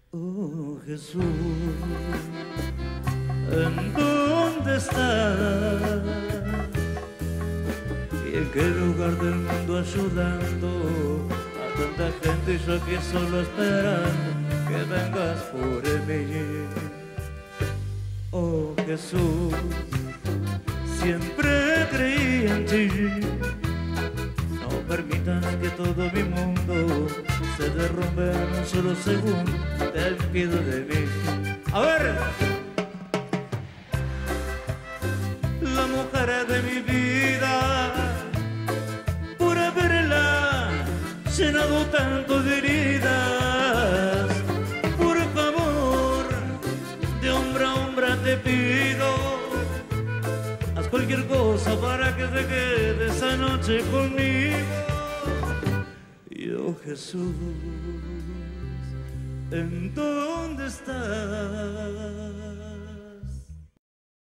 Oh Jesús, ¿en dónde estás? ¿Y en qué lugar del mundo ayudando a tanta gente y yo aquí solo esperando que vengas por mí? Oh Jesús, siempre creí en ti. No permitas que todo mi mundo se derrumbe en un solo segundo. Te pido de mí. A ver, la mujer de mi vida, por haberla llenado tanto de heridas, por favor, de hombra a hombra te pido, haz cualquier cosa para que te quedes esa noche conmigo. Y oh Jesús, ¿en dónde estás?